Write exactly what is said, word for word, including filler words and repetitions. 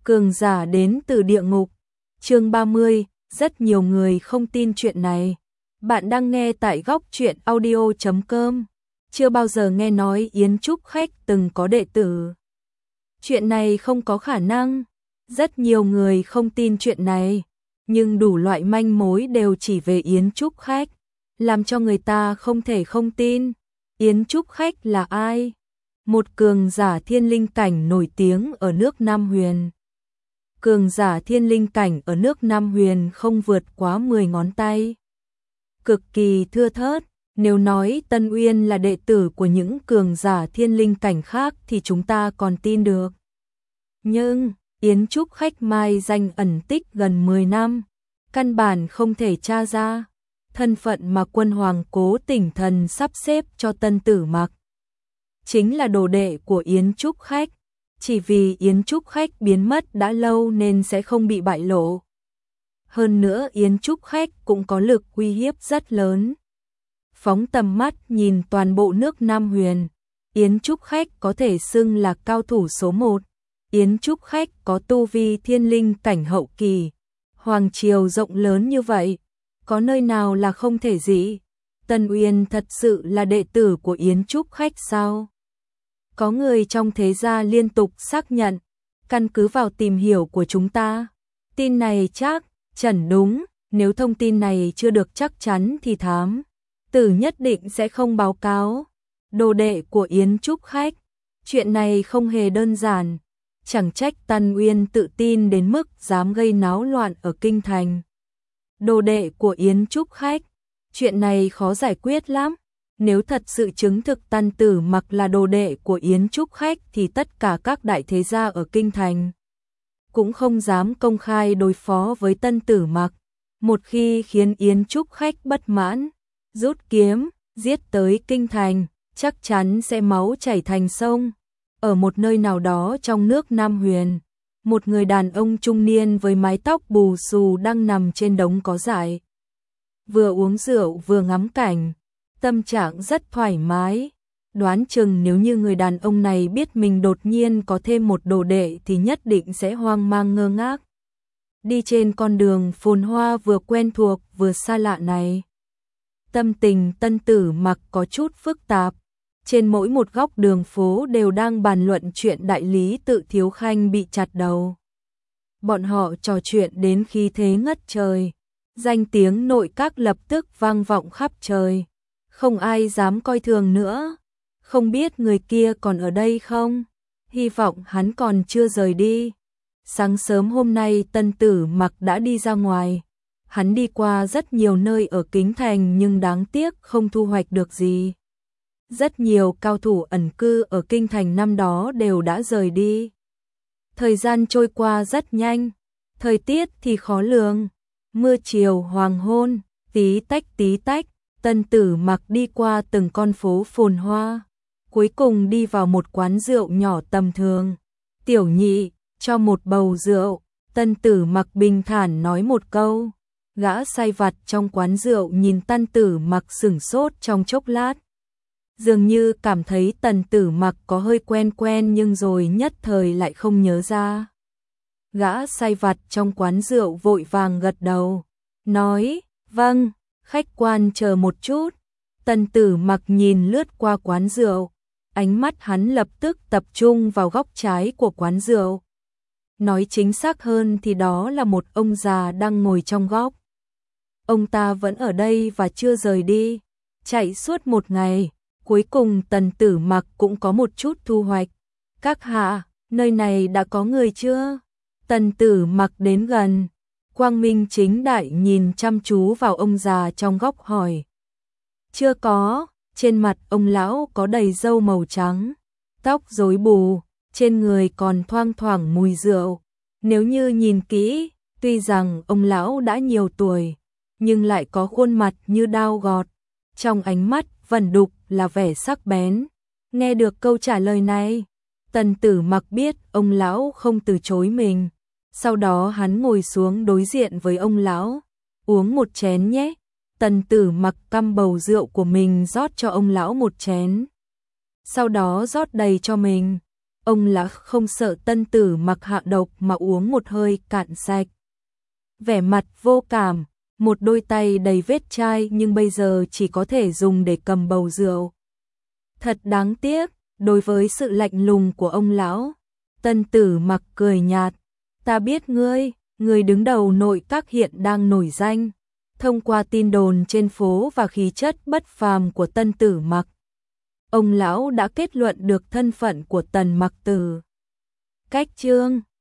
Cường giả đến từ địa ngục. Chương ba mươi, rất nhiều người không tin chuyện này. Bạn đang nghe tại góc truyện audio chấm com. Chưa bao giờ nghe nói Yến Trúc Khách từng có đệ tử. Chuyện này không có khả năng. Rất nhiều người không tin chuyện này, nhưng đủ loại manh mối đều chỉ về Yến Trúc Khách, làm cho người ta không thể không tin. Yến Trúc Khách là ai? Một cường giả thiên linh cảnh nổi tiếng ở nước Nam Huyền. Cường giả thiên linh cảnh ở nước Nam Huyền không vượt quá mười ngón tay. Cực kỳ thưa thớt, nếu nói Tân Uyên là đệ tử của những cường giả thiên linh cảnh khác thì chúng ta còn tin được. Nhưng, Yến Trúc Khách mai danh ẩn tích gần mười năm, căn bản không thể tra ra. Thân phận mà Quân Hoàng Cố Tỉnh Thần sắp xếp cho Tân Tử Mặc chính là đồ đệ của Yến Trúc Khách. Chỉ vì Yến Trúc Khách biến mất đã lâu nên sẽ không bị bại lộ. Hơn nữa Yến Trúc Khách cũng có lực uy hiếp rất lớn. Phóng tầm mắt nhìn toàn bộ nước Nam Huyền, Yến Trúc Khách có thể xưng là cao thủ số một. Yến Trúc Khách có tu vi thiên linh cảnh hậu kỳ. Hoàng triều rộng lớn như vậy, có nơi nào là không thể gì? Tân Uyên thật sự là đệ tử của Yến Trúc Khách sao? Có người trong thế gia liên tục xác nhận, căn cứ vào tìm hiểu của chúng ta. Tin này chắc chắn đúng, nếu thông tin này chưa được chắc chắn thì thám tử nhất định sẽ không báo cáo. Đồ đệ của Yến Trúc Khách, chuyện này không hề đơn giản. Chẳng trách Tân Uyên tự tin đến mức dám gây náo loạn ở kinh thành. Đồ đệ của Yến Trúc Khách, chuyện này khó giải quyết lắm. Nếu thật sự chứng thực Tân Tử Mặc là đồ đệ của Yến Trúc Khách thì tất cả các đại thế gia ở kinh thành cũng không dám công khai đối phó với Tân Tử Mặc. Một khi khiến Yến Trúc Khách bất mãn, rút kiếm, giết tới kinh thành, chắc chắn sẽ máu chảy thành sông. Ở một nơi nào đó trong nước Nam Huyền, một người đàn ông trung niên với mái tóc bù xù đang nằm trên đống cỏ dại. Vừa uống rượu vừa ngắm cảnh, tâm trạng rất thoải mái. Đoán chừng nếu như người đàn ông này biết mình đột nhiên có thêm một đồ đệ thì nhất định sẽ hoang mang ngơ ngác. Đi trên con đường phồn hoa vừa quen thuộc vừa xa lạ này, tâm tình Tân Tử Mặc có chút phức tạp. Trên mỗi một góc đường phố đều đang bàn luận chuyện đại lý Tự Thiếu Khanh bị chặt đầu. Bọn họ trò chuyện đến khi thế ngất trời. Danh tiếng nội các lập tức vang vọng khắp trời. Không ai dám coi thường nữa. Không biết người kia còn ở đây không? Hy vọng hắn còn chưa rời đi. Sáng sớm hôm nay Tân Tử Mặc đã đi ra ngoài. Hắn đi qua rất nhiều nơi ở Kính Thành nhưng đáng tiếc không thu hoạch được gì. Rất nhiều cao thủ ẩn cư ở kinh thành năm đó đều đã rời đi. Thời gian trôi qua rất nhanh, thời tiết thì khó lường, mưa chiều hoàng hôn, tí tách tí tách. Tân Tử Mặc đi qua từng con phố phồn hoa, cuối cùng đi vào một quán rượu nhỏ tầm thường. Tiểu nhị, cho một bầu rượu. Tân Tử Mặc bình thản nói một câu. Gã sai vặt trong quán rượu nhìn Tân Tử Mặc sửng sốt trong chốc lát. Dường như cảm thấy Tân Tử Mặc có hơi quen quen nhưng rồi nhất thời lại không nhớ ra. Gã sai vặt trong quán rượu vội vàng gật đầu, nói, vâng, khách quan chờ một chút. Tân Tử Mặc nhìn lướt qua quán rượu, ánh mắt hắn lập tức tập trung vào góc trái của quán rượu. Nói chính xác hơn thì đó là một ông già đang ngồi trong góc. Ông ta vẫn ở đây và chưa rời đi, chạy suốt một ngày. Cuối cùng Tân Tử Mặc cũng có một chút thu hoạch. Các hạ, nơi này đã có người chưa? Tân Tử Mặc đến gần, quang minh chính đại nhìn chăm chú vào ông già trong góc hỏi. Chưa có. Trên mặt ông lão có đầy râu màu trắng, tóc rối bù, trên người còn thoang thoảng mùi rượu. Nếu như nhìn kỹ, tuy rằng ông lão đã nhiều tuổi, nhưng lại có khuôn mặt như dao gọt. Trong ánh mắt vẩn đục là vẻ sắc bén. Nghe được câu trả lời này, Tân Tử Mặc biết ông lão không từ chối mình. Sau đó hắn ngồi xuống đối diện với ông lão. Uống một chén nhé. Tân Tử Mặc căm bầu rượu của mình rót cho ông lão một chén. Sau đó rót đầy cho mình. Ông lão không sợ Tân Tử Mặc hạ độc mà uống một hơi cạn sạch. Vẻ mặt vô cảm, một đôi tay đầy vết chai nhưng bây giờ chỉ có thể dùng để cầm bầu rượu. Thật đáng tiếc, đối với sự lạnh lùng của ông lão, Tân Tử Mặc cười nhạt, ta biết ngươi, người đứng đầu nội các hiện đang nổi danh. Thông qua tin đồn trên phố và khí chất bất phàm của Tân Tử Mặc, ông lão đã kết luận được thân phận của Tần Mặc Tử. Cách chương